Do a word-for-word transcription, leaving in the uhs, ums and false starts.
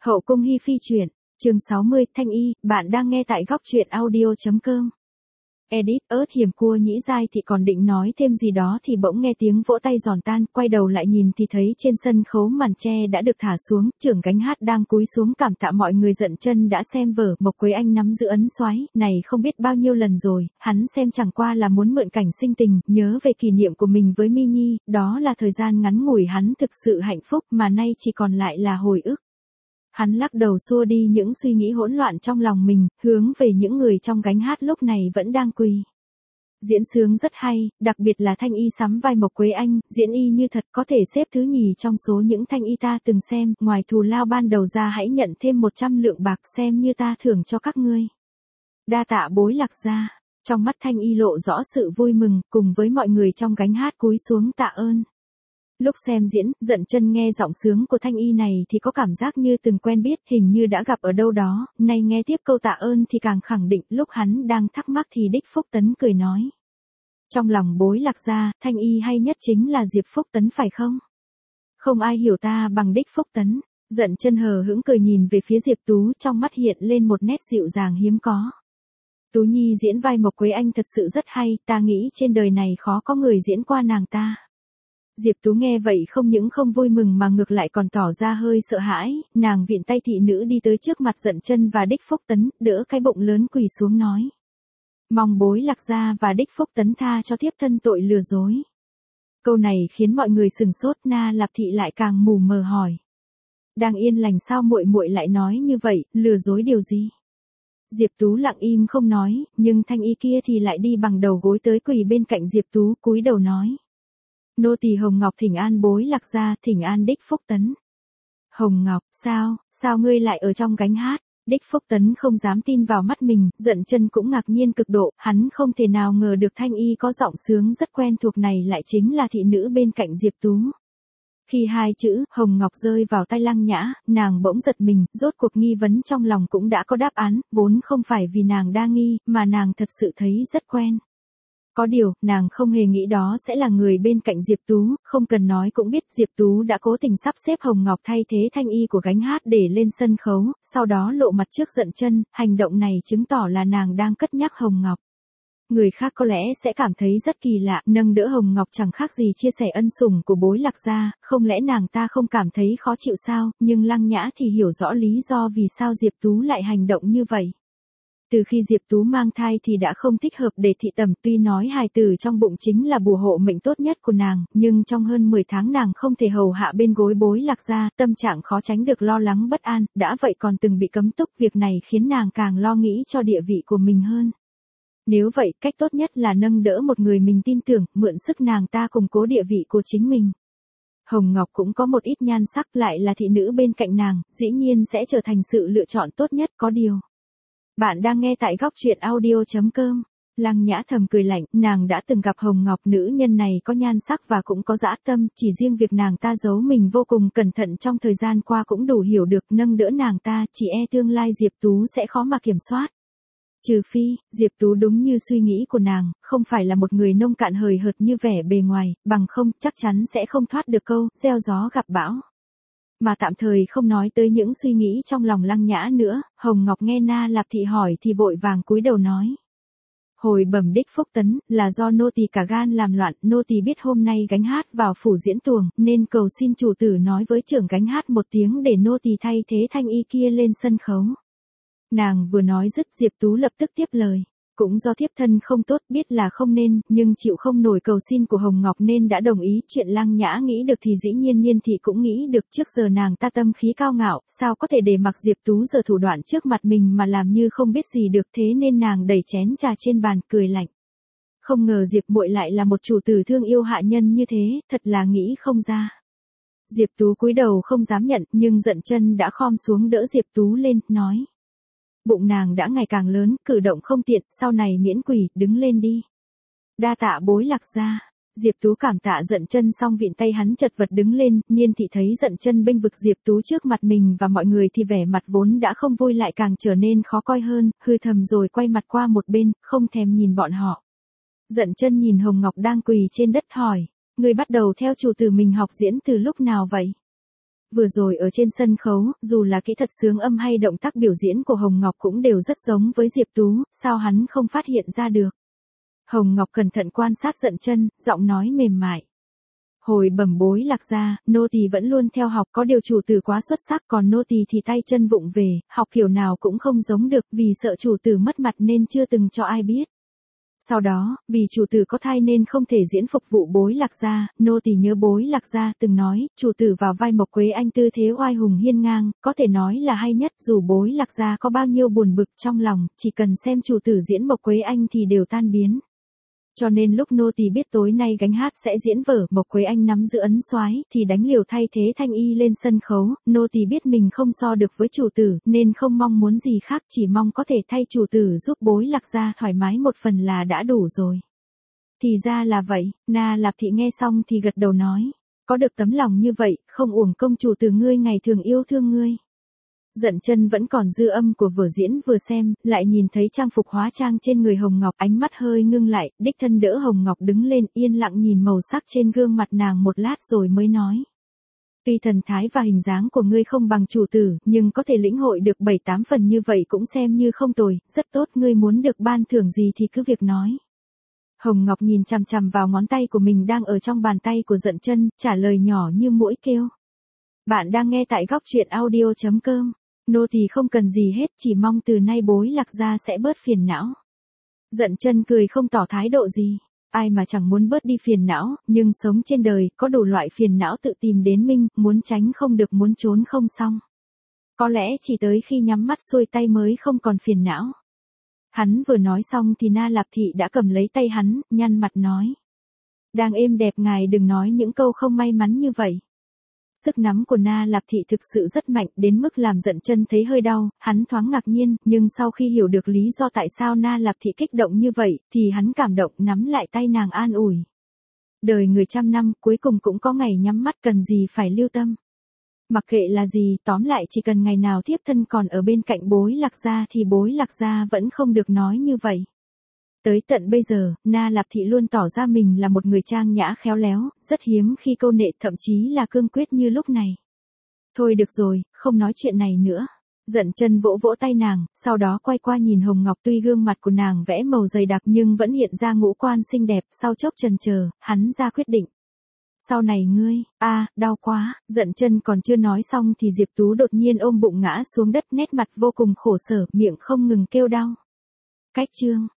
Hậu cung hi phi truyện, chương sáu mươi, Thanh Y, bạn đang nghe tại góc truyện audio chấm com. Edit, ớt hiểm cua nhĩ dai thì còn định nói thêm gì đó thì bỗng nghe tiếng vỗ tay giòn tan, quay đầu lại nhìn thì thấy trên sân khấu màn tre đã được thả xuống, trưởng gánh hát đang cúi xuống cảm tạ mọi người dậm chân đã xem vở, Mộc Quế Anh nắm giữ ấn xoáy, này không biết bao nhiêu lần rồi, hắn xem chẳng qua là muốn mượn cảnh sinh tình, nhớ về kỷ niệm của mình với My Nhi, đó là thời gian ngắn ngủi hắn thực sự hạnh phúc mà nay chỉ còn lại là hồi ức. Hắn lắc đầu xua đi những suy nghĩ hỗn loạn trong lòng mình, hướng về những người trong gánh hát lúc này vẫn đang quỳ. Diễn sướng rất hay, đặc biệt là Thanh Y sắm vai Mộc Quế Anh, diễn y như thật có thể xếp thứ nhì trong số những Thanh Y ta từng xem, ngoài thù lao ban đầu ra hãy nhận thêm một trăm lượng bạc xem như ta thưởng cho các ngươi. Đa tạ Bối Lạc gia. Trong mắt Thanh Y lộ rõ sự vui mừng, cùng với mọi người trong gánh hát cúi xuống tạ ơn. Lúc xem diễn, Dận Chân nghe giọng sướng của Thanh Y này thì có cảm giác như từng quen biết, hình như đã gặp ở đâu đó, nay nghe tiếp câu tạ ơn thì càng khẳng định, lúc hắn đang thắc mắc thì Đích Phúc Tấn cười nói. Trong lòng Bối Lạc gia, Thanh Y hay nhất chính là Diệp Phúc Tấn phải không? Không ai hiểu ta bằng Đích Phúc Tấn. Dận Chân hờ hững cười nhìn về phía Diệp Tú, trong mắt hiện lên một nét dịu dàng hiếm có. Tú Nhi diễn vai Mộc Quế Anh thật sự rất hay, ta nghĩ trên đời này khó có người diễn qua nàng ta. Diệp Tú nghe vậy không những không vui mừng mà ngược lại còn tỏ ra hơi sợ hãi, nàng viện tay thị nữ đi tới trước mặt Dận Chân và Đích Phúc Tấn, đỡ cái bụng lớn quỳ xuống nói. Mong Bối Lạc gia và Đích Phúc Tấn tha cho thiếp thân tội lừa dối. Câu này khiến mọi người sừng sốt, Na Lạp Thị lại càng mù mờ hỏi. Đang yên lành sao muội muội lại nói như vậy, lừa dối điều gì? Diệp Tú lặng im không nói, nhưng Thanh Y kia thì lại đi bằng đầu gối tới quỳ bên cạnh Diệp Tú cúi đầu nói. Nô tỳ Hồng Ngọc thỉnh an Bối Lạc gia, thỉnh an Đích Phúc Tấn. Hồng Ngọc, sao, sao ngươi lại ở trong gánh hát? Đích Phúc Tấn không dám tin vào mắt mình, Dận Chân cũng ngạc nhiên cực độ, hắn không thể nào ngờ được Thanh Y có giọng sướng rất quen thuộc này lại chính là thị nữ bên cạnh Diệp Tú. Khi hai chữ Hồng Ngọc rơi vào tai Lăng Nhã, nàng bỗng giật mình, rốt cuộc nghi vấn trong lòng cũng đã có đáp án, vốn không phải vì nàng đa nghi, mà nàng thật sự thấy rất quen. Có điều, nàng không hề nghĩ đó sẽ là người bên cạnh Diệp Tú, không cần nói cũng biết Diệp Tú đã cố tình sắp xếp Hồng Ngọc thay thế Thanh Y của gánh hát để lên sân khấu, sau đó lộ mặt trước Dận Chân, hành động này chứng tỏ là nàng đang cất nhắc Hồng Ngọc. Người khác có lẽ sẽ cảm thấy rất kỳ lạ, nâng đỡ Hồng Ngọc chẳng khác gì chia sẻ ân sủng của Bối Lạc gia, không lẽ nàng ta không cảm thấy khó chịu sao, nhưng Lăng Nhã thì hiểu rõ lý do vì sao Diệp Tú lại hành động như vậy. Từ khi Diệp Tú mang thai thì đã không thích hợp để thị tẩm, tuy nói hài tử trong bụng chính là bùa hộ mệnh tốt nhất của nàng, nhưng trong hơn mười tháng nàng không thể hầu hạ bên gối Bối Lạc gia, tâm trạng khó tránh được lo lắng bất an, đã vậy còn từng bị cấm túc, việc này khiến nàng càng lo nghĩ cho địa vị của mình hơn. Nếu vậy, cách tốt nhất là nâng đỡ một người mình tin tưởng, mượn sức nàng ta củng cố địa vị của chính mình. Hồng Ngọc cũng có một ít nhan sắc, lại là thị nữ bên cạnh nàng, dĩ nhiên sẽ trở thành sự lựa chọn tốt nhất, có điều. Bạn đang nghe tại góc truyện audio chấm com. Lăng Nhã thầm cười lạnh, nàng đã từng gặp Hồng Ngọc, nữ nhân này có nhan sắc và cũng có dã tâm, chỉ riêng việc nàng ta giấu mình vô cùng cẩn thận trong thời gian qua cũng đủ hiểu được, nâng đỡ nàng ta, chỉ e tương lai Diệp Tú sẽ khó mà kiểm soát. Trừ phi, Diệp Tú đúng như suy nghĩ của nàng, không phải là một người nông cạn hời hợt như vẻ bề ngoài, bằng không, chắc chắn sẽ không thoát được câu, gieo gió gặp bão. Mà tạm thời không nói tới những suy nghĩ trong lòng Lăng Nhã nữa, Hồng Ngọc nghe Na Lạp Thị hỏi thì vội vàng cúi đầu nói. Hồi bẩm Đích Phúc Tấn, là do nô tỳ cả gan làm loạn, nô tỳ biết hôm nay gánh hát vào phủ diễn tuồng, nên cầu xin chủ tử nói với trưởng gánh hát một tiếng để nô tỳ thay thế Thanh Y kia lên sân khấu. Nàng vừa nói dứt, Diệp Tú lập tức tiếp lời. Cũng do thiếp thân không tốt, biết là không nên, nhưng chịu không nổi cầu xin của Hồng Ngọc nên đã đồng ý. Chuyện Lăng Nhã nghĩ được thì dĩ nhiên Niên Thị cũng nghĩ được, trước giờ nàng ta tâm khí cao ngạo, sao có thể để mặc Diệp Tú giờ thủ đoạn trước mặt mình mà làm như không biết gì được, thế nên nàng đẩy chén trà trên bàn, cười lạnh. Không ngờ Diệp muội lại là một chủ tử thương yêu hạ nhân như thế, thật là nghĩ không ra. Diệp Tú cúi đầu không dám nhận, nhưng Dận Chân đã khom xuống đỡ Diệp Tú lên, nói. Bụng nàng đã ngày càng lớn, cử động không tiện, sau này miễn quỳ, đứng lên đi. Đa tạ Bối Lạc gia. Diệp Tú cảm tạ Dận Chân xong vịn tay hắn chật vật đứng lên, Niên Thị thấy Dận Chân bênh vực Diệp Tú trước mặt mình và mọi người thì vẻ mặt vốn đã không vui lại càng trở nên khó coi hơn, hư thầm rồi quay mặt qua một bên, không thèm nhìn bọn họ. Dận Chân nhìn Hồng Ngọc đang quỳ trên đất hỏi, người bắt đầu theo chủ tử mình học diễn từ lúc nào vậy? Vừa rồi ở trên sân khấu, dù là kỹ thuật sướng âm hay động tác biểu diễn của Hồng Ngọc cũng đều rất giống với Diệp Tú, sao hắn không phát hiện ra được. Hồng Ngọc cẩn thận quan sát Dận Chân, giọng nói mềm mại. Hồi bẩm bối Lạc gia, nô tỳ vẫn luôn theo học, có điều chủ tử quá xuất sắc, còn nô tỳ thì tay chân vụng về, học kiểu nào cũng không giống được, vì sợ chủ tử mất mặt nên chưa từng cho ai biết. Sau đó, vì chủ tử có thai nên không thể diễn phục vụ bối Lạc gia, nô tỳ nhớ bối Lạc gia từng nói, chủ tử vào vai Mộc Quế Anh tư thế oai hùng hiên ngang, có thể nói là hay nhất, dù bối Lạc gia có bao nhiêu buồn bực trong lòng, chỉ cần xem chủ tử diễn Mộc Quế Anh thì đều tan biến. Cho nên lúc nô tỳ biết tối nay gánh hát sẽ diễn vở Mộc Quế Anh nắm giữ ấn soái thì đánh liều thay thế Thanh Y lên sân khấu, nô tỳ biết mình không so được với chủ tử nên không mong muốn gì khác, chỉ mong có thể thay chủ tử giúp bối Lạc gia thoải mái một phần là đã đủ rồi. Thì ra là vậy, Na Lạp Thị nghe xong thì gật đầu nói, có được tấm lòng như vậy, không uổng công chủ tử ngươi ngày thường yêu thương ngươi. Dận Chân vẫn còn dư âm của vở diễn vừa xem, lại nhìn thấy trang phục hóa trang trên người Hồng Ngọc, ánh mắt hơi ngưng lại, đích thân đỡ Hồng Ngọc đứng lên, yên lặng nhìn màu sắc trên gương mặt nàng một lát rồi mới nói. Tuy thần thái và hình dáng của ngươi không bằng chủ tử, nhưng có thể lĩnh hội được bảy tám phần như vậy cũng xem như không tồi, rất tốt, ngươi muốn được ban thưởng gì thì cứ việc nói. Hồng Ngọc nhìn chằm chằm vào ngón tay của mình đang ở trong bàn tay của Dận Chân, trả lời nhỏ như muỗi kêu. Bạn đang nghe tại góc truyện audio chấm com. Nô tỳ không cần gì hết, chỉ mong từ nay bối Lạc gia sẽ bớt phiền não. Dận Chân cười không tỏ thái độ gì. Ai mà chẳng muốn bớt đi phiền não, nhưng sống trên đời, có đủ loại phiền não tự tìm đến mình, muốn tránh không được, muốn trốn không xong. Có lẽ chỉ tới khi nhắm mắt xuôi tay mới không còn phiền não. Hắn vừa nói xong thì Na Lạp Thị đã cầm lấy tay hắn, nhăn mặt nói. Đang êm đẹp ngài đừng nói những câu không may mắn như vậy. Sức nắm của Na Lạp Thị thực sự rất mạnh, đến mức làm Dận Chân thấy hơi đau, hắn thoáng ngạc nhiên, nhưng sau khi hiểu được lý do tại sao Na Lạp Thị kích động như vậy, thì hắn cảm động nắm lại tay nàng an ủi. Đời người trăm năm, cuối cùng cũng có ngày nhắm mắt, cần gì phải lưu tâm. Mặc kệ là gì, tóm lại chỉ cần ngày nào thiếp thân còn ở bên cạnh bối Lạc gia thì bối Lạc gia vẫn không được nói như vậy. Tới tận bây giờ, Na Lạp Thị luôn tỏ ra mình là một người trang nhã khéo léo, rất hiếm khi câu nệ, thậm chí là cương quyết như lúc này. Thôi được rồi, không nói chuyện này nữa. Dận Chân vỗ vỗ tay nàng, sau đó quay qua nhìn Hồng Ngọc, tuy gương mặt của nàng vẽ màu dày đặc nhưng vẫn hiện ra ngũ quan xinh đẹp, sau chốc chần chờ, hắn ra quyết định. Sau này ngươi, a à, đau quá, Dận Chân còn chưa nói xong thì Diệp Tú đột nhiên ôm bụng ngã xuống đất, nét mặt vô cùng khổ sở, miệng không ngừng kêu đau. Cách chương